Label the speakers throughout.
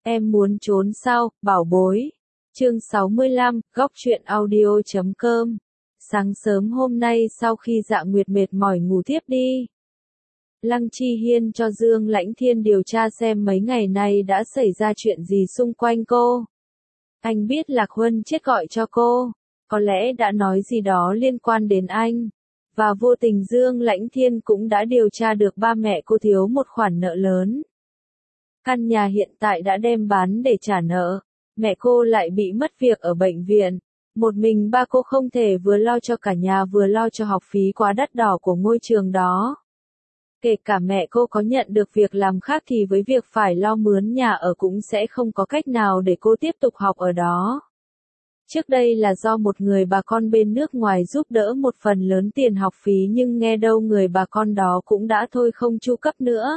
Speaker 1: Em muốn trốn sao, bảo bối. Chương 65, góc truyện audio.com. Sáng sớm hôm nay sau khi Dạ Nguyệt mệt mỏi ngủ thiếp đi, Lăng Chi Hiên cho Dương Lãnh Thiên điều tra xem mấy ngày nay đã xảy ra chuyện gì xung quanh cô. Anh biết Lạc Huân chết gọi cho cô, có lẽ đã nói gì đó liên quan đến anh. Và vô tình Dương Lãnh Thiên cũng đã điều tra được ba mẹ cô thiếu một khoản nợ lớn. Căn nhà hiện tại đã đem bán để trả nợ. Mẹ cô lại bị mất việc ở bệnh viện. Một mình ba cô không thể vừa lo cho cả nhà vừa lo cho học phí quá đắt đỏ của ngôi trường đó. Kể cả mẹ cô có nhận được việc làm khác thì với việc phải lo mướn nhà ở cũng sẽ không có cách nào để cô tiếp tục học ở đó. Trước đây là do một người bà con bên nước ngoài giúp đỡ một phần lớn tiền học phí, nhưng nghe đâu người bà con đó cũng đã thôi không chu cấp nữa.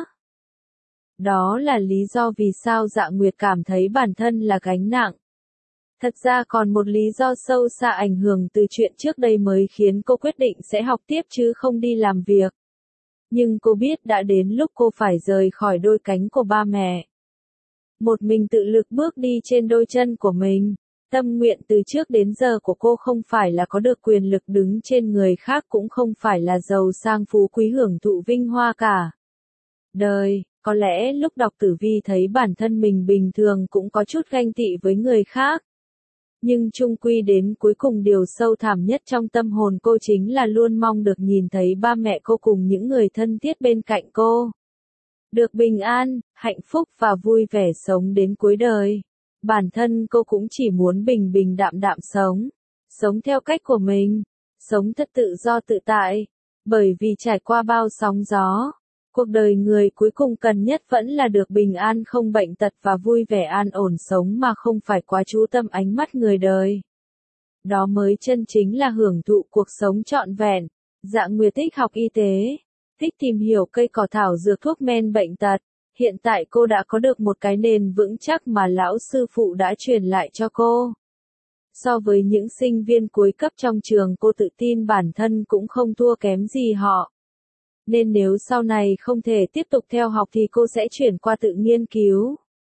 Speaker 1: Đó là lý do vì sao Dạ Nguyệt cảm thấy bản thân là gánh nặng. Thật ra còn một lý do sâu xa ảnh hưởng từ chuyện trước đây mới khiến cô quyết định sẽ học tiếp chứ không đi làm việc. Nhưng cô biết đã đến lúc cô phải rời khỏi đôi cánh của ba mẹ. Một mình tự lực bước đi trên đôi chân của mình. Tâm nguyện từ trước đến giờ của cô không phải là có được quyền lực đứng trên người khác, cũng không phải là giàu sang phú quý hưởng thụ vinh hoa cả đời. Có lẽ lúc đọc tử vi thấy bản thân mình bình thường cũng có chút ganh tị với người khác. Nhưng chung quy đến cuối cùng điều sâu thẳm nhất trong tâm hồn cô chính là luôn mong được nhìn thấy ba mẹ cô cùng những người thân thiết bên cạnh cô được bình an, hạnh phúc và vui vẻ sống đến cuối đời. Bản thân cô cũng chỉ muốn bình bình đạm đạm sống theo cách của mình, sống thật tự do tự tại, bởi vì trải qua bao sóng gió, cuộc đời người cuối cùng cần nhất vẫn là được bình an không bệnh tật và vui vẻ an ổn sống mà không phải quá chú tâm ánh mắt người đời. Đó mới chân chính là hưởng thụ cuộc sống trọn vẹn. Dạ Nguyệt thích học y tế, thích tìm hiểu cây cỏ thảo dược thuốc men bệnh tật. Hiện tại cô đã có được một cái nền vững chắc mà lão sư phụ đã truyền lại cho cô. So với những sinh viên cuối cấp trong trường, cô tự tin bản thân cũng không thua kém gì họ. Nên nếu sau này không thể tiếp tục theo học thì cô sẽ chuyển qua tự nghiên cứu,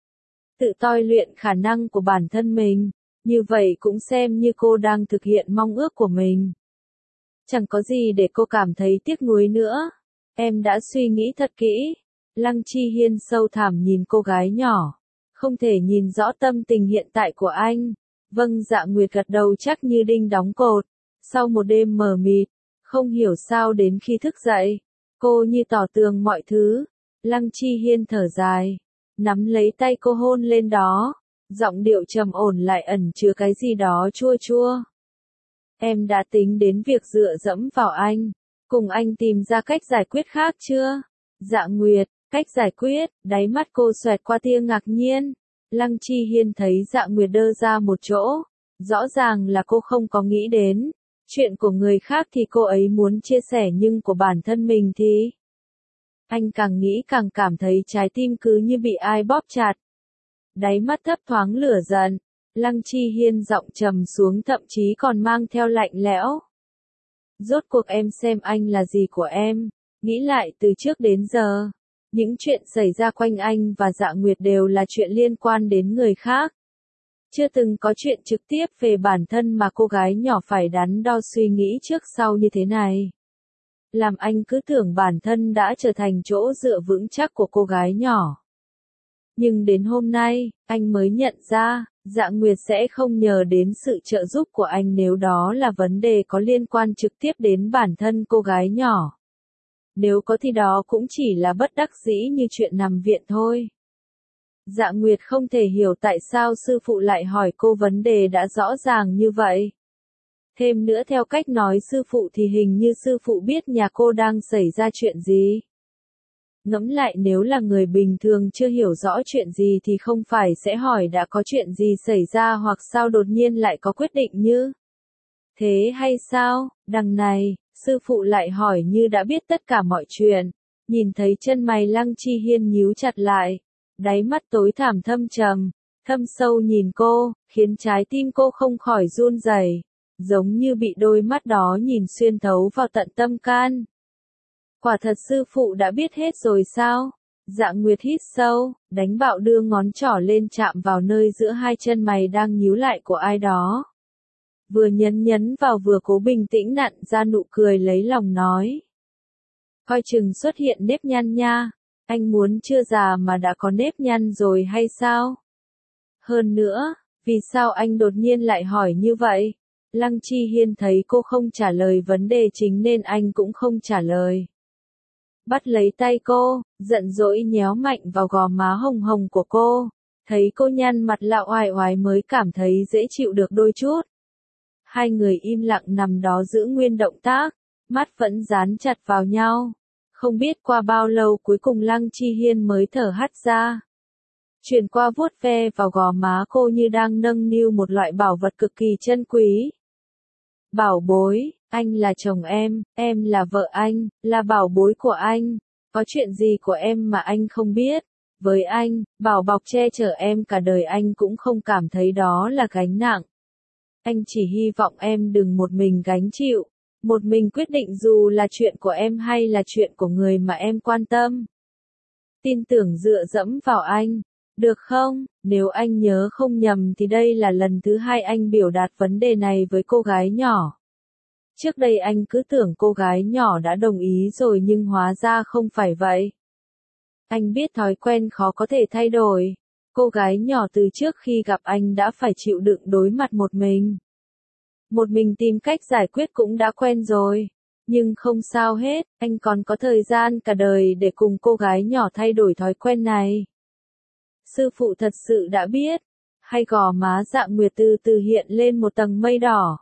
Speaker 1: tự tôi luyện khả năng của bản thân mình. Như vậy cũng xem như cô đang thực hiện mong ước của mình. Chẳng có gì để cô cảm thấy tiếc nuối nữa. Em đã suy nghĩ thật kỹ. Lăng Chi Hiên sâu thẳm nhìn cô gái nhỏ. Không thể nhìn rõ tâm tình hiện tại của anh. Vâng, Dạ Nguyệt gật đầu chắc như đinh đóng cột. Sau một đêm mờ mịt, không hiểu sao đến khi thức dậy, cô như tỏ tường mọi thứ. Lăng Chi Hiên thở dài, nắm lấy tay cô hôn lên đó. Giọng điệu trầm ổn lại ẩn chứa cái gì đó chua chua. Em đã tính đến việc dựa dẫm vào anh, cùng anh tìm ra cách giải quyết khác chưa? Dạ Nguyệt, cách giải quyết, đáy mắt cô xoẹt qua tia ngạc nhiên. Lăng Chi Hiên thấy Dạ Nguyệt đơ ra một chỗ, rõ ràng là cô không có nghĩ đến. Chuyện của người khác thì cô ấy muốn chia sẻ, nhưng của bản thân mình thì... Anh càng nghĩ càng cảm thấy trái tim cứ như bị ai bóp chặt. Đáy mắt thấp thoáng lửa giận. Lăng Chi Hiên giọng trầm xuống, thậm chí còn mang theo lạnh lẽo. Rốt cuộc em xem anh là gì của em? Nghĩ lại từ trước đến giờ, những chuyện xảy ra quanh anh và Dạ Nguyệt đều là chuyện liên quan đến người khác. Chưa từng có chuyện trực tiếp về bản thân mà cô gái nhỏ phải đắn đo suy nghĩ trước sau như thế này. Làm anh cứ tưởng bản thân đã trở thành chỗ dựa vững chắc của cô gái nhỏ. Nhưng đến hôm nay, anh mới nhận ra, Dạ Nguyệt sẽ không nhờ đến sự trợ giúp của anh nếu đó là vấn đề có liên quan trực tiếp đến bản thân cô gái nhỏ. Nếu có thì đó cũng chỉ là bất đắc dĩ như chuyện nằm viện thôi. Dạ Nguyệt không thể hiểu tại sao sư phụ lại hỏi cô vấn đề đã rõ ràng như vậy. Thêm nữa, theo cách nói sư phụ thì hình như sư phụ biết nhà cô đang xảy ra chuyện gì. Ngẫm lại, nếu là người bình thường chưa hiểu rõ chuyện gì thì không phải sẽ hỏi đã có chuyện gì xảy ra hoặc sao đột nhiên lại có quyết định như thế hay sao. Đằng này, sư phụ lại hỏi như đã biết tất cả mọi chuyện. Nhìn thấy chân mày Lăng Chi Hiên nhíu chặt lại, đáy mắt tối thẳm thâm trầm, thâm sâu nhìn cô, khiến trái tim cô không khỏi run rẩy, giống như bị đôi mắt đó nhìn xuyên thấu vào tận tâm can. Quả thật sư phụ đã biết hết rồi sao? Dạ Nguyệt hít sâu, đánh bạo đưa ngón trỏ lên chạm vào nơi giữa hai chân mày đang nhíu lại của ai đó. Vừa nhấn vào vừa cố bình tĩnh nặn ra nụ cười lấy lòng nói. Coi chừng xuất hiện nếp nhăn nha, anh muốn chưa già mà đã có nếp nhăn rồi hay sao? Hơn nữa, vì sao anh đột nhiên lại hỏi như vậy? Lăng Chi Hiên thấy cô không trả lời vấn đề chính nên anh cũng không trả lời. Bắt lấy tay cô, giận dỗi nhéo mạnh vào gò má hồng hồng của cô, thấy cô nhăn mặt lạo oải oải mới cảm thấy dễ chịu được đôi chút. Hai người im lặng nằm đó giữ nguyên động tác, mắt vẫn dán chặt vào nhau. Không biết qua bao lâu cuối cùng Lăng Chi Hiên mới thở hắt ra. Chuyển qua vuốt ve vào gò má cô như đang nâng niu một loại bảo vật cực kỳ chân quý. Bảo bối, anh là chồng em là vợ anh, là bảo bối của anh. Có chuyện gì của em mà anh không biết? Với anh, bảo bọc che chở em cả đời anh cũng không cảm thấy đó là gánh nặng. Anh chỉ hy vọng em đừng một mình gánh chịu, một mình quyết định dù là chuyện của em hay là chuyện của người mà em quan tâm. Tin tưởng dựa dẫm vào anh, được không? Nếu anh nhớ không nhầm thì đây là lần thứ hai anh biểu đạt vấn đề này với cô gái nhỏ. Trước đây anh cứ tưởng cô gái nhỏ đã đồng ý rồi nhưng hóa ra không phải vậy. Anh biết thói quen khó có thể thay đổi. Cô gái nhỏ từ trước khi gặp anh đã phải chịu đựng đối mặt một mình. Một mình tìm cách giải quyết cũng đã quen rồi. Nhưng không sao hết, anh còn có thời gian cả đời để cùng cô gái nhỏ thay đổi thói quen này. Sư phụ thật sự đã biết. Hay gò má Dạ Nguyệt từ từ hiện lên một tầng mây đỏ.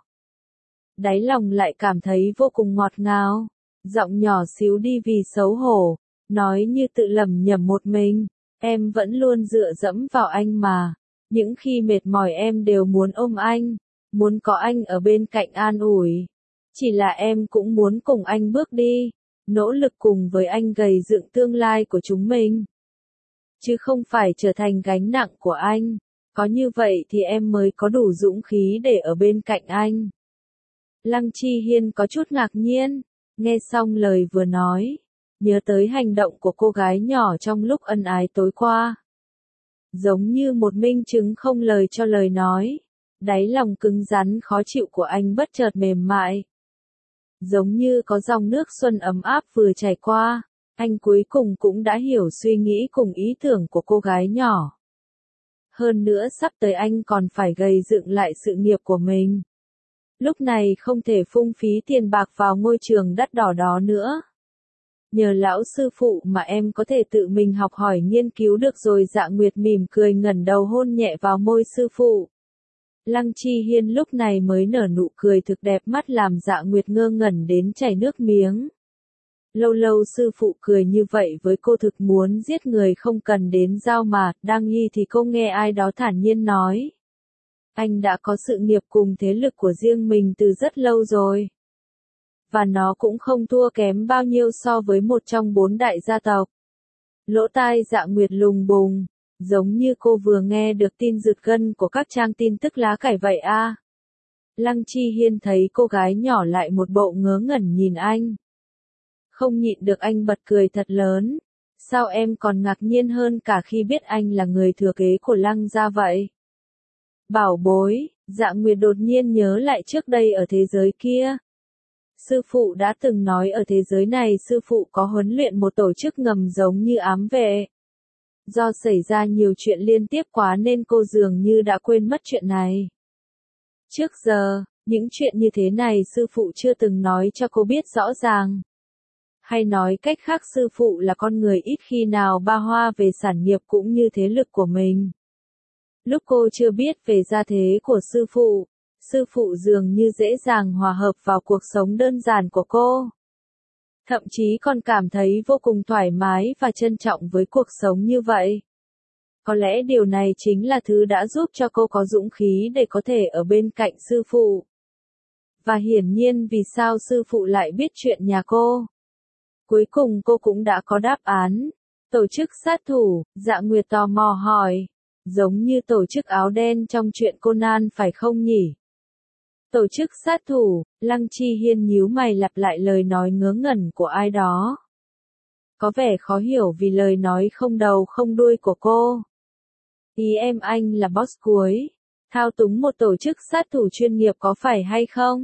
Speaker 1: Đáy lòng lại cảm thấy vô cùng ngọt ngào. Giọng nhỏ xíu đi vì xấu hổ. Nói như tự lẩm nhẩm một mình. Em vẫn luôn dựa dẫm vào anh mà. Những khi mệt mỏi em đều muốn ôm anh. Muốn có anh ở bên cạnh an ủi. Chỉ là em cũng muốn cùng anh bước đi. Nỗ lực cùng với anh gầy dựng tương lai của chúng mình. Chứ không phải trở thành gánh nặng của anh. Có như vậy thì em mới có đủ dũng khí để ở bên cạnh anh. Lăng Chi Hiên có chút ngạc nhiên. Nghe xong lời vừa nói. Nhớ tới hành động của cô gái nhỏ trong lúc ân ái tối qua. Giống như một minh chứng không lời cho lời nói. Đáy lòng cứng rắn khó chịu của anh bất chợt mềm mại. Giống như có dòng nước xuân ấm áp vừa chảy qua. Anh cuối cùng cũng đã hiểu suy nghĩ cùng ý tưởng của cô gái nhỏ. Hơn nữa sắp tới anh còn phải gây dựng lại sự nghiệp của mình. Lúc này không thể phung phí tiền bạc vào ngôi trường đắt đỏ đó nữa. Nhờ lão sư phụ mà em có thể tự mình học hỏi nghiên cứu được rồi. Dạ Nguyệt mỉm cười ngẩng đầu hôn nhẹ vào môi sư phụ. Lăng Chi Hiên lúc này mới nở nụ cười thực đẹp mắt làm Dạ Nguyệt ngơ ngẩn đến chảy nước miếng. Lâu lâu sư phụ cười như vậy với cô thực muốn giết người không cần đến dao mà, đang nghi thì cô nghe ai đó thản nhiên nói. Anh đã có sự nghiệp cùng thế lực của riêng mình từ rất lâu rồi. Và nó cũng không thua kém bao nhiêu so với một trong 4 đại gia tộc. Lỗ tai Dạ Nguyệt lùng bùng, giống như cô vừa nghe được tin giật gân của các trang tin tức lá cải vậy a. Lăng Chi Hiên thấy cô gái nhỏ lại một bộ ngớ ngẩn nhìn anh. Không nhịn được anh bật cười thật lớn. Sao em còn ngạc nhiên hơn cả khi biết anh là người thừa kế của Lăng gia vậy? Bảo bối, Dạ Nguyệt đột nhiên nhớ lại trước đây ở thế giới kia. Sư phụ đã từng nói ở thế giới này sư phụ có huấn luyện một tổ chức ngầm giống như ám vệ. Do xảy ra nhiều chuyện liên tiếp quá nên cô dường như đã quên mất chuyện này. Trước giờ, những chuyện như thế này sư phụ chưa từng nói cho cô biết rõ ràng. Hay nói cách khác sư phụ là con người ít khi nào ba hoa về sản nghiệp cũng như thế lực của mình. Lúc cô chưa biết về gia thế của sư phụ dường như dễ dàng hòa hợp vào cuộc sống đơn giản của cô. Thậm chí còn cảm thấy vô cùng thoải mái và trân trọng với cuộc sống như vậy. Có lẽ điều này chính là thứ đã giúp cho cô có dũng khí để có thể ở bên cạnh sư phụ. Và hiển nhiên vì sao sư phụ lại biết chuyện nhà cô. Cuối cùng cô cũng đã có đáp án. Tổ chức sát thủ, Dạ Nguyệt tò mò hỏi. Giống như tổ chức áo đen trong truyện Conan phải không nhỉ? Tổ chức sát thủ, Lăng Chi Hiên nhíu mày lặp lại lời nói ngớ ngẩn của ai đó. có vẻ khó hiểu vì lời nói không đầu không đuôi của cô. Ý em anh là boss cuối, thao túng một tổ chức sát thủ chuyên nghiệp có phải hay không?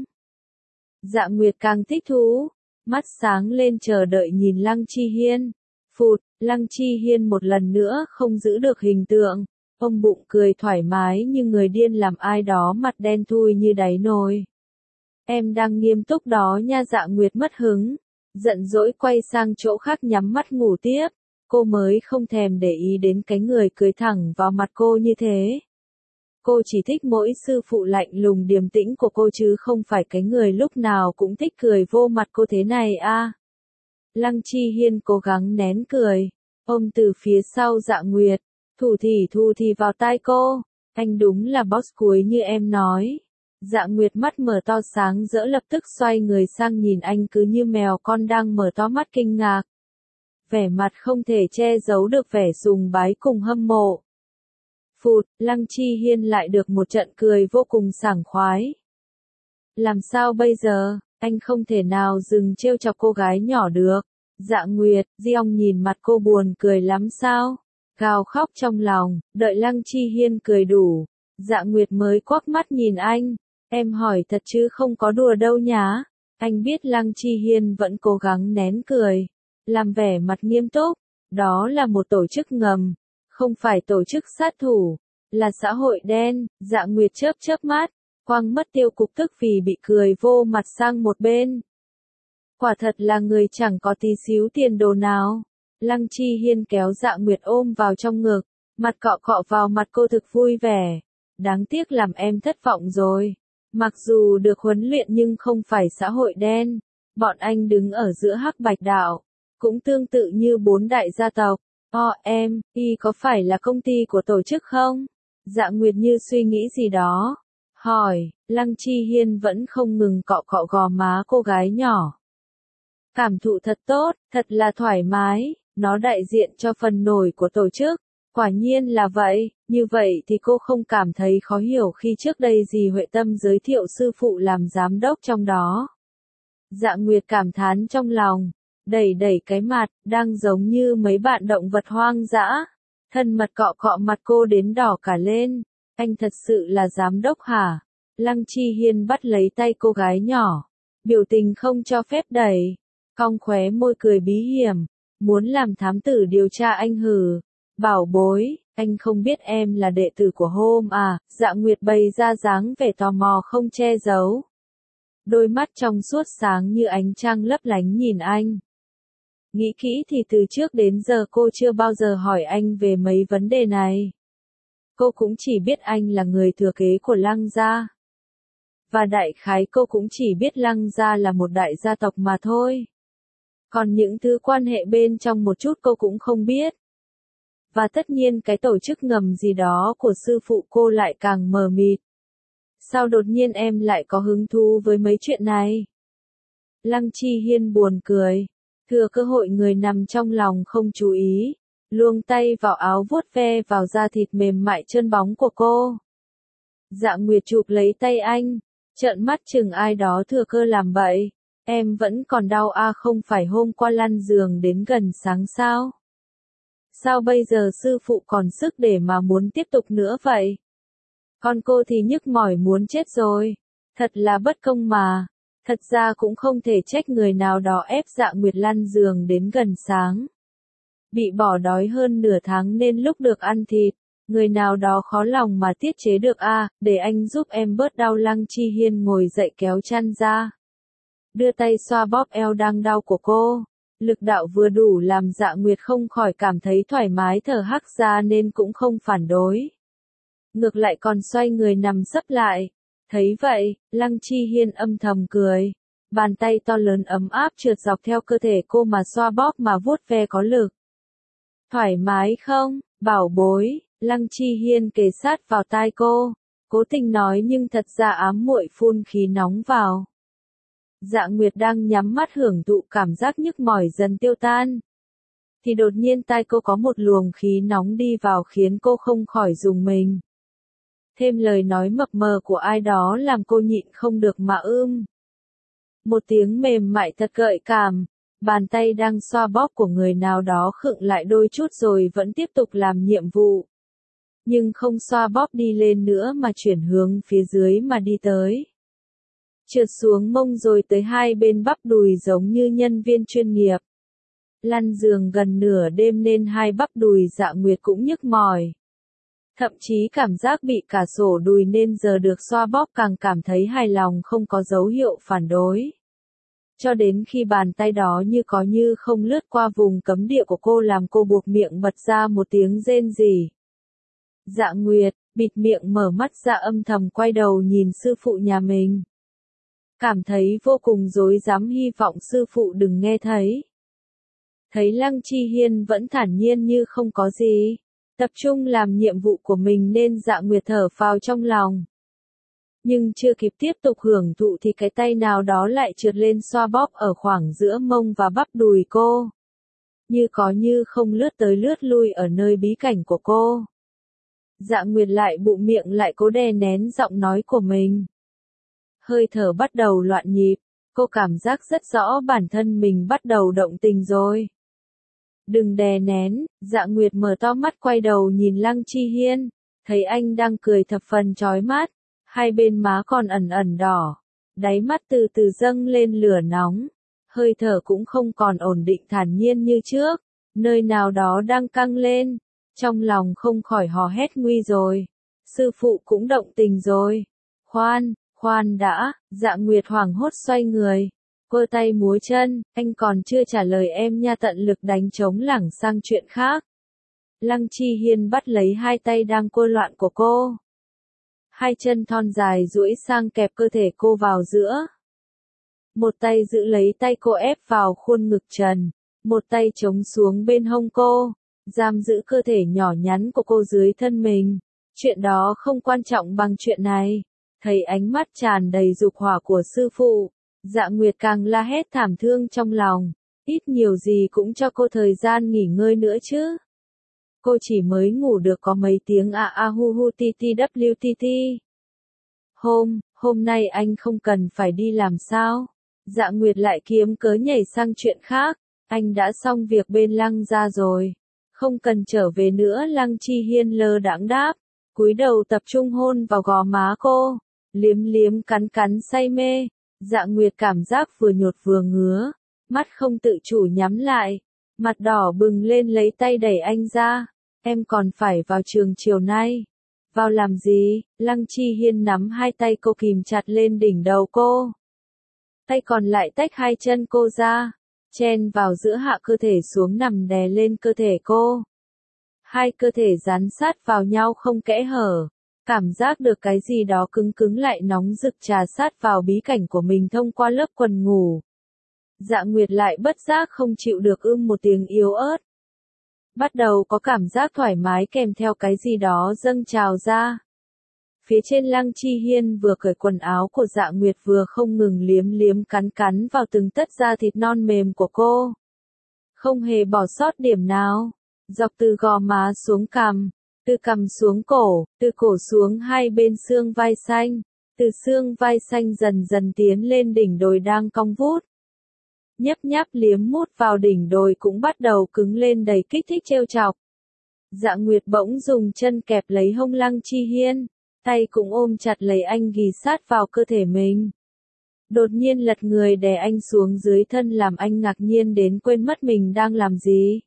Speaker 1: Dạ Nguyệt càng thích thú, mắt sáng lên chờ đợi nhìn Lăng Chi Hiên. Phụt, Lăng Chi Hiên một lần nữa không giữ được hình tượng, ông bụng cười thoải mái như người điên làm ai đó mặt đen thui như đáy nồi. Em đang nghiêm túc đó nha. Dạ Nguyệt mất hứng, giận dỗi quay sang chỗ khác nhắm mắt ngủ tiếp, cô mới không thèm để ý đến cái người cười thẳng vào mặt cô như thế. Cô chỉ thích mỗi sư phụ lạnh lùng điềm tĩnh của cô chứ không phải cái người lúc nào cũng thích cười vô mặt cô thế này a. Lăng Chi Hiên cố gắng nén cười, ôm từ phía sau Dạ Nguyệt, thủ thì vào tai cô, anh đúng là boss cuối như em nói. Dạ Nguyệt mắt mở to sáng rỡ lập tức xoay người sang nhìn anh cứ như mèo con đang mở to mắt kinh ngạc. Vẻ mặt không thể che giấu được vẻ sùng bái cùng hâm mộ. Phụt, Lăng Chi Hiên lại được một trận cười vô cùng sảng khoái. Làm sao bây giờ, anh không thể nào dừng trêu chọc cô gái nhỏ được. Dạ Nguyệt, Diong nhìn mặt cô buồn cười lắm sao? Gào khóc trong lòng, đợi Lăng Chi Hiên cười đủ. Dạ Nguyệt mới quắc mắt nhìn anh. Em hỏi thật chứ không có đùa đâu nhá. Anh biết Lăng Chi Hiên vẫn cố gắng nén cười, làm vẻ mặt nghiêm túc. Đó là một tổ chức ngầm, không phải tổ chức sát thủ, là xã hội đen. Dạ Nguyệt chớp mắt, quăng mất tiêu cục tức vì bị cười vô mặt sang một bên. Quả thật là người chẳng có tí xíu tiền đồ nào. Lăng Chi Hiên kéo Dạ Nguyệt ôm vào trong ngực, mặt cọ cọ vào mặt cô thực vui vẻ. Đáng tiếc làm em thất vọng rồi. Mặc dù được huấn luyện nhưng không phải xã hội đen. Bọn anh đứng ở giữa hắc bạch đạo, cũng tương tự như 4 đại gia tộc. Y có phải là công ty của tổ chức không? Dạ Nguyệt như suy nghĩ gì đó. Hỏi, Lăng Chi Hiên vẫn không ngừng cọ cọ gò má cô gái nhỏ. Cảm thụ thật tốt, thật là thoải mái, nó đại diện cho phần nổi của tổ chức. Quả nhiên là vậy, như vậy thì cô không cảm thấy khó hiểu khi trước đây dì Huệ Tâm giới thiệu sư phụ làm giám đốc trong đó. Dạ Nguyệt cảm thán trong lòng, đẩy cái mặt, đang giống như mấy bạn động vật hoang dã. Thân mật cọ cọ mặt cô đến đỏ cả lên. Anh thật sự là giám đốc hả? Lăng Chi Hiên bắt lấy tay cô gái nhỏ, biểu tình không cho phép đẩy, cong khóe môi cười bí hiểm, muốn làm thám tử điều tra anh hử. Bảo bối, anh không biết em là đệ tử của Hôm à? Dạ Nguyệt bày ra dáng vẻ tò mò không che giấu. Đôi mắt trong suốt sáng như ánh trăng lấp lánh nhìn anh. Nghĩ kỹ thì từ trước đến giờ cô chưa bao giờ hỏi anh về mấy vấn đề này. Cô cũng chỉ biết anh là người thừa kế của Lăng gia. Và đại khái cô cũng chỉ biết Lăng gia là một đại gia tộc mà thôi. Còn những thứ quan hệ bên trong một chút cô cũng không biết. Và tất nhiên cái tổ chức ngầm gì đó của sư phụ cô lại càng mờ mịt. Sao đột nhiên em lại có hứng thú với mấy chuyện này? Lăng Chi Hiên buồn cười, thừa cơ hội người nằm trong lòng không chú ý, luông tay vào áo vuốt ve vào da thịt mềm mại trơn bóng của cô. Dạ Nguyệt chụp lấy tay anh, trợn mắt chừng ai đó thừa cơ làm bậy. Em vẫn còn đau à? Không phải hôm qua lăn giường đến gần sáng sao? Sao bây giờ sư phụ còn sức để mà muốn tiếp tục nữa vậy? Con cô thì nhức mỏi muốn chết rồi. Thật là bất công mà. Thật ra cũng không thể trách người nào đó ép Dạ Nguyệt lăn giường đến gần sáng. Bị bỏ đói hơn nửa tháng nên lúc được ăn thịt, người nào đó khó lòng mà tiết chế được à? Để anh giúp em bớt đau. Lăng Chi Hiên ngồi dậy kéo chăn ra, đưa tay xoa bóp eo đang đau của cô. Lực đạo vừa đủ làm Dạ Nguyệt không khỏi cảm thấy thoải mái thở hắt ra nên cũng không phản đối. Ngược lại còn xoay người nằm sấp lại. Thấy vậy, Lăng Chi Hiên âm thầm cười. Bàn tay to lớn ấm áp trượt dọc theo cơ thể cô mà xoa bóp mà vuốt ve có lực. Thoải mái không, bảo bối? Lăng Chi Hiên kề sát vào tai cô, cố tình nói nhưng thật ra ám muội phun khí nóng vào. Dạ Nguyệt đang nhắm mắt hưởng thụ cảm giác nhức mỏi dần tiêu tan. Thì đột nhiên tai cô có một luồng khí nóng đi vào khiến cô không khỏi rùng mình. Thêm lời nói mập mờ của ai đó làm cô nhịn không được mà Một tiếng mềm mại thật gợi cảm, Bàn tay đang xoa bóp của người nào đó khựng lại đôi chút rồi vẫn tiếp tục làm nhiệm vụ. Nhưng không xoa bóp đi lên nữa mà chuyển hướng phía dưới mà đi tới. Trượt xuống mông rồi tới hai bên bắp đùi giống như nhân viên chuyên nghiệp. Lăn giường gần nửa đêm nên hai bắp đùi Dạ Nguyệt cũng nhức mỏi. Thậm chí cảm giác bị cả sổ đùi nên giờ được xoa bóp càng cảm thấy hài lòng không có dấu hiệu phản đối. Cho đến khi bàn tay đó như có như không lướt qua vùng cấm địa của cô làm cô buộc miệng bật ra một tiếng rên rỉ. Dạ Nguyệt, bịt miệng mở mắt ra âm thầm quay đầu nhìn sư phụ nhà mình. Cảm thấy vô cùng rối rắm hy vọng sư phụ đừng nghe thấy. Thấy Lăng Chi Hiên vẫn thản nhiên như không có gì. Tập trung làm nhiệm vụ của mình nên Dạ Nguyệt thở phào trong lòng. Nhưng chưa kịp tiếp tục hưởng thụ thì cái tay nào đó lại trượt lên xoa bóp ở khoảng giữa mông và bắp đùi cô. Như có như không lướt tới lướt lui ở nơi bí cảnh của cô. Dạ Nguyệt lại bụng miệng lại cố đè nén giọng nói của mình. Hơi thở bắt đầu loạn nhịp, cô cảm giác rất rõ bản thân mình bắt đầu động tình rồi. Đừng đè nén, Dạ Nguyệt mở to mắt quay đầu nhìn Lăng Chi Hiên, thấy anh đang cười thập phần chói mắt, hai bên má còn ẩn ẩn đỏ, đáy mắt từ từ dâng lên lửa nóng, hơi thở cũng không còn ổn định thản nhiên như trước, nơi nào đó đang căng lên, trong lòng không khỏi hò hét nguy rồi, sư phụ cũng động tình rồi, khoan đã, Dạ Nguyệt hoảng hốt xoay người. Quơ tay múa chân, anh còn chưa trả lời em nha, tận lực đánh trống lảng sang chuyện khác. Lăng Chi Hiên bắt lấy hai tay đang quơ loạn của cô. Hai chân thon dài duỗi sang kẹp cơ thể cô vào giữa. Một tay giữ lấy tay cô ép vào khuôn ngực trần, một tay chống xuống bên hông cô, giam giữ cơ thể nhỏ nhắn của cô dưới thân mình. Chuyện đó không quan trọng bằng chuyện này. Thấy ánh mắt tràn đầy dục hỏa của sư phụ. Dạ Nguyệt càng la hét thảm thương trong lòng, ít nhiều gì cũng cho cô thời gian nghỉ ngơi nữa chứ. Cô chỉ mới ngủ được có mấy tiếng hu hu ti ti w ti ti. Hôm nay anh không cần phải đi làm sao? Dạ Nguyệt lại kiếm cớ nhảy sang chuyện khác, anh đã xong việc bên Lăng gia rồi, không cần trở về nữa. Lăng Chi Hiên lơ đãng đáp, cúi đầu tập trung hôn vào gò má cô, liếm liếm cắn cắn say mê. Dạ Nguyệt cảm giác vừa nhột vừa ngứa, mắt không tự chủ nhắm lại, mặt đỏ bừng lên lấy tay đẩy anh ra, em còn phải vào trường chiều nay. Vào làm gì? Lăng Chi Hiên nắm hai tay cô kìm chặt lên đỉnh đầu cô. Tay còn lại tách hai chân cô ra, chen vào giữa hạ cơ thể xuống nằm đè lên cơ thể cô. Hai cơ thể dán sát vào nhau không kẽ hở. Cảm giác được cái gì đó cứng cứng lại nóng rực trà sát vào bí cảnh của mình thông qua lớp quần ngủ. Dạ Nguyệt lại bất giác không chịu được một tiếng yếu ớt. Bắt đầu có cảm giác thoải mái kèm theo cái gì đó dâng trào ra. Phía trên Lăng Chi Hiên vừa cởi quần áo của Dạ Nguyệt vừa không ngừng liếm liếm cắn cắn vào từng tấc da thịt non mềm của cô. Không hề bỏ sót điểm nào. Dọc từ gò má xuống cằm. Từ cằm xuống cổ, từ cổ xuống hai bên xương vai xanh, từ xương vai xanh dần dần tiến lên đỉnh đồi đang cong vút. Nhấp nháp liếm mút vào đỉnh đồi cũng bắt đầu cứng lên đầy kích thích trêu chọc. Dạ Nguyệt bỗng dùng chân kẹp lấy hông Lăng Chi Hiên, tay cũng ôm chặt lấy anh ghì sát vào cơ thể mình. Đột nhiên lật người đè anh xuống dưới thân làm anh ngạc nhiên đến quên mất mình đang làm gì.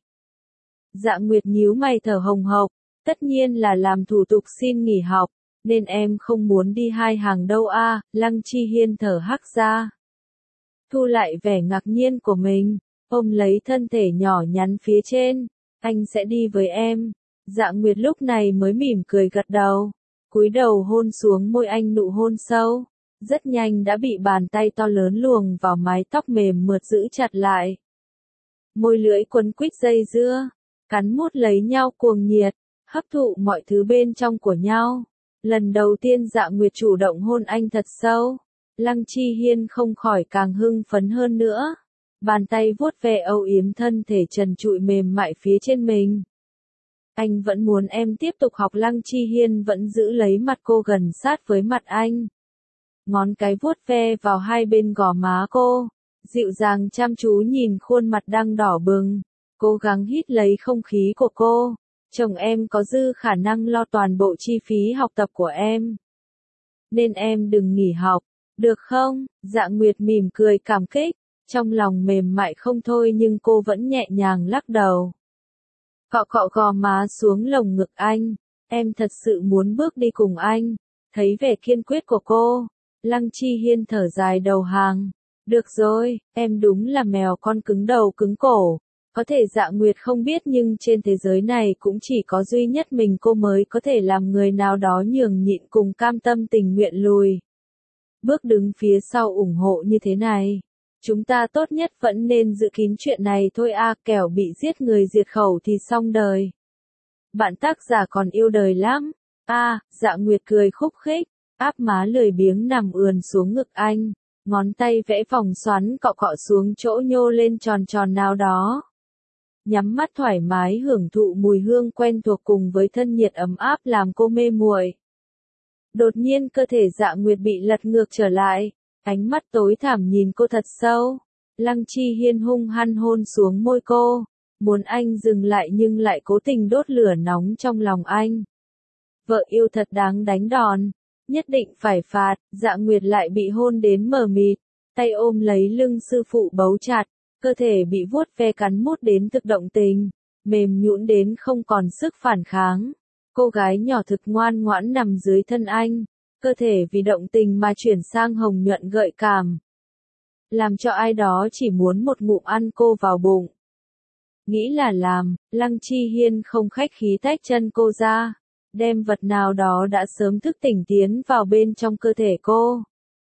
Speaker 1: Dạ Nguyệt nhíu mày thở hồng hộc. Tất nhiên là làm thủ tục xin nghỉ học, nên em không muốn đi hai hàng đâu a. Lăng Chi Hiên thở hắt ra. Thu lại vẻ ngạc nhiên của mình, ôm lấy thân thể nhỏ nhắn phía trên, anh sẽ đi với em. Dạ Nguyệt lúc này mới mỉm cười gật đầu, cúi đầu hôn xuống môi anh nụ hôn sâu, rất nhanh đã bị bàn tay to lớn luồn vào mái tóc mềm mượt giữ chặt lại. Môi lưỡi quấn quýt dây dưa, cắn mút lấy nhau cuồng nhiệt. Hấp thụ mọi thứ bên trong của nhau. Lần đầu tiên Dạ Nguyệt chủ động hôn anh thật sâu. Lăng Chi Hiên không khỏi càng hưng phấn hơn nữa. Bàn tay vuốt ve âu yếm thân thể trần trụi mềm mại phía trên mình. Anh vẫn muốn em tiếp tục học. Lăng Chi Hiên vẫn giữ lấy mặt cô gần sát với mặt anh. Ngón cái vuốt ve vào hai bên gò má cô. dịu dàng chăm chú nhìn khuôn mặt đang đỏ bừng, cố gắng hít lấy không khí của cô. Chồng em có dư khả năng lo toàn bộ chi phí học tập của em. Nên em đừng nghỉ học, được không? Dạ Nguyệt mỉm cười cảm kích, trong lòng mềm mại không thôi nhưng cô vẫn nhẹ nhàng lắc đầu. Cọ cọ gò má xuống lồng ngực anh, em thật sự muốn bước đi cùng anh. Thấy vẻ kiên quyết của cô, Lăng Chi Hiên thở dài đầu hàng. Được rồi, em đúng là mèo con cứng đầu cứng cổ. Có thể Dạ Nguyệt không biết nhưng trên thế giới này cũng chỉ có duy nhất mình cô mới có thể làm người nào đó nhường nhịn cùng cam tâm tình nguyện lùi bước đứng phía sau ủng hộ như thế này. Chúng ta tốt nhất vẫn nên giữ kín chuyện này thôi kẻo bị giết người diệt khẩu thì xong đời. Bạn tác giả còn yêu đời lắm. Dạ Nguyệt cười khúc khích, áp má lười biếng nằm ườn xuống ngực anh, ngón tay vẽ vòng xoắn cọ cọ xuống chỗ nhô lên tròn tròn nào đó. Nhắm mắt thoải mái hưởng thụ mùi hương quen thuộc cùng với thân nhiệt ấm áp làm cô mê muội. Đột nhiên cơ thể Dạ Nguyệt bị lật ngược trở lại, ánh mắt tối thẳm nhìn cô thật sâu. Lăng Chi Hiên hung hăng hôn xuống môi cô, muốn anh dừng lại nhưng lại cố tình đốt lửa nóng trong lòng anh. Vợ yêu thật đáng đánh đòn, nhất định phải phạt. Dạ Nguyệt lại bị hôn đến mờ mịt, tay ôm lấy lưng sư phụ bấu chặt, cơ thể bị vuốt ve cắn mút đến thực động tình, mềm nhũn đến không còn sức phản kháng. Cô gái nhỏ thực ngoan ngoãn nằm dưới thân anh, cơ thể vì động tình mà chuyển sang hồng nhuận gợi cảm, làm cho ai đó chỉ muốn một ngụm ăn cô vào bụng. Nghĩ là làm, Lăng Chi Hiên không khách khí tách chân cô ra, đem vật nào đó đã sớm thức tỉnh tiến vào bên trong cơ thể cô.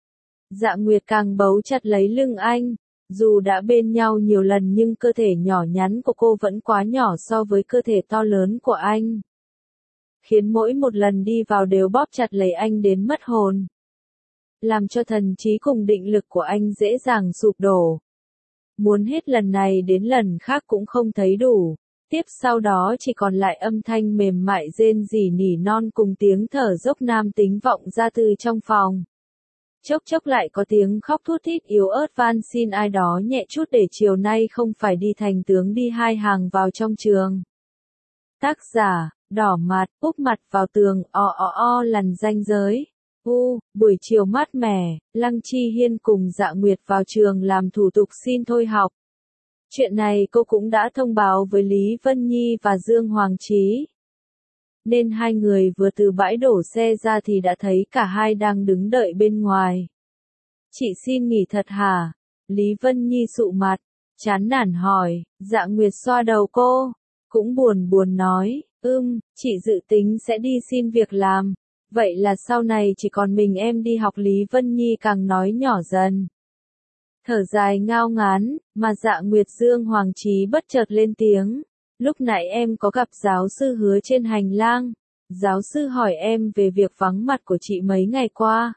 Speaker 1: Dạ Nguyệt càng bấu chặt lấy lưng anh, dù đã bên nhau nhiều lần nhưng cơ thể nhỏ nhắn của cô vẫn quá nhỏ so với cơ thể to lớn của anh, khiến mỗi một lần đi vào đều bóp chặt lấy anh đến mất hồn, làm cho thần trí cùng định lực của anh dễ dàng sụp đổ. Muốn hết lần này đến lần khác cũng không thấy đủ, tiếp sau đó chỉ còn lại âm thanh mềm mại rên rỉ nỉ non cùng tiếng thở dốc nam tính vọng ra từ trong phòng. Chốc chốc lại có tiếng khóc thút thít yếu ớt van xin ai đó nhẹ chút để chiều nay không phải đi thành tướng đi hai hàng vào trong trường. Tác giả, đỏ mặt, úp mặt vào tường, lằn ranh giới. Buổi chiều mát mẻ, Lăng Chi Hiên cùng Dạ Nguyệt vào trường làm thủ tục xin thôi học. Chuyện này cô cũng đã thông báo với Lý Vân Nhi và Dương Hoàng Chí. Nên hai người vừa từ bãi đổ xe ra thì đã thấy cả hai đang đứng đợi bên ngoài. Chị xin nghỉ thật hả? Lý Vân Nhi sụ mặt, chán nản hỏi. Dạ Nguyệt xoa đầu cô, cũng buồn buồn nói, chị dự tính sẽ đi xin việc làm. Vậy là sau này chỉ còn mình em đi học. Lý Vân Nhi càng nói nhỏ dần, thở dài ngao ngán, mà Dạ Nguyệt Dương Hoàng Chí bất chợt lên tiếng. Lúc nãy em có gặp giáo sư Hứa trên hành lang. Giáo sư hỏi em về việc vắng mặt của chị mấy ngày qua.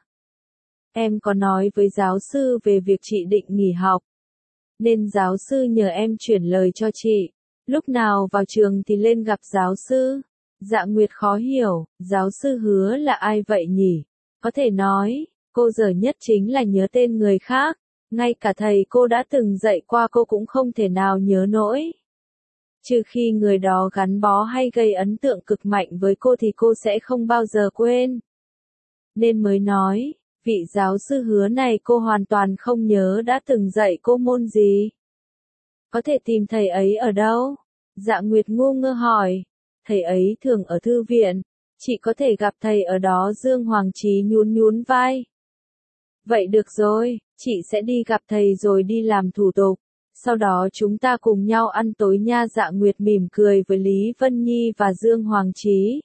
Speaker 1: Em có nói với giáo sư về việc chị định nghỉ học, nên giáo sư nhờ em chuyển lời cho chị. Lúc nào vào trường thì lên gặp giáo sư. Dạ Nguyệt khó hiểu, giáo sư Hứa là ai vậy nhỉ? Có thể nói, cô dở nhất chính là nhớ tên người khác. Ngay cả thầy cô đã từng dạy qua cô cũng không thể nào nhớ nổi. Trừ khi người đó gắn bó hay gây ấn tượng cực mạnh với cô thì cô sẽ không bao giờ quên. Nên mới nói, vị giáo sư Hứa này cô hoàn toàn không nhớ đã từng dạy cô môn gì. Có thể tìm thầy ấy ở đâu? Dạ Nguyệt ngu ngơ hỏi. Thầy ấy thường ở thư viện, chị có thể gặp thầy ở đó. Dương Hoàng Chí nhún nhún vai. Vậy được rồi, chị sẽ đi gặp thầy rồi đi làm thủ tục. Sau đó chúng ta cùng nhau ăn tối nha. Dạ Nguyệt mỉm cười với Lý Vân Nhi và Dương Hoàng Chí.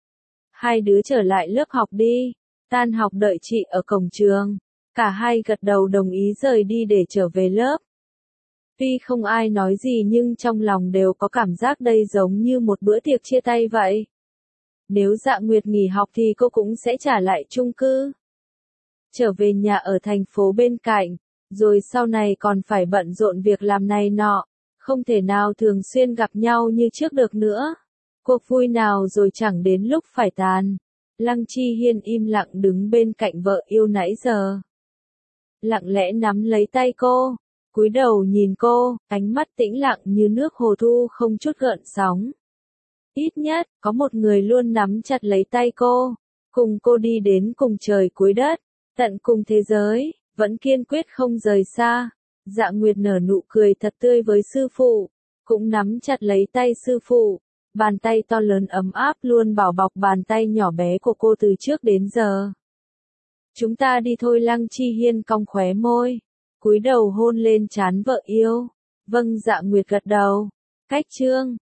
Speaker 1: Hai đứa trở lại lớp học đi, tan học đợi chị ở cổng trường. Cả hai gật đầu đồng ý rời đi để trở về lớp. Tuy không ai nói gì nhưng trong lòng đều có cảm giác đây giống như một bữa tiệc chia tay vậy. Nếu Dạ Nguyệt nghỉ học thì cô cũng sẽ trả lại chung cư, trở về nhà ở thành phố bên cạnh, rồi sau này còn phải bận rộn việc làm này nọ, không thể nào thường xuyên gặp nhau như trước được nữa. Cuộc vui nào rồi chẳng đến lúc phải tàn. Lăng Chi Hiên im lặng đứng bên cạnh vợ yêu nãy giờ, lặng lẽ nắm lấy tay cô, Cúi đầu nhìn cô, ánh mắt tĩnh lặng như nước hồ thu không chút gợn sóng. Ít nhất, có một người luôn nắm chặt lấy tay cô, cùng cô đi đến cùng trời cuối đất, tận cùng thế giới, vẫn kiên quyết không rời xa. Dạ Nguyệt nở nụ cười thật tươi với sư phụ, cũng nắm chặt lấy tay sư phụ. Bàn tay to lớn ấm áp luôn bảo bọc bàn tay nhỏ bé của cô từ trước đến giờ. Chúng ta đi thôi, Lăng Chi Hiên cong khóe môi, cúi đầu hôn lên trán vợ yêu. Vâng, Dạ Nguyệt gật đầu. Cách chương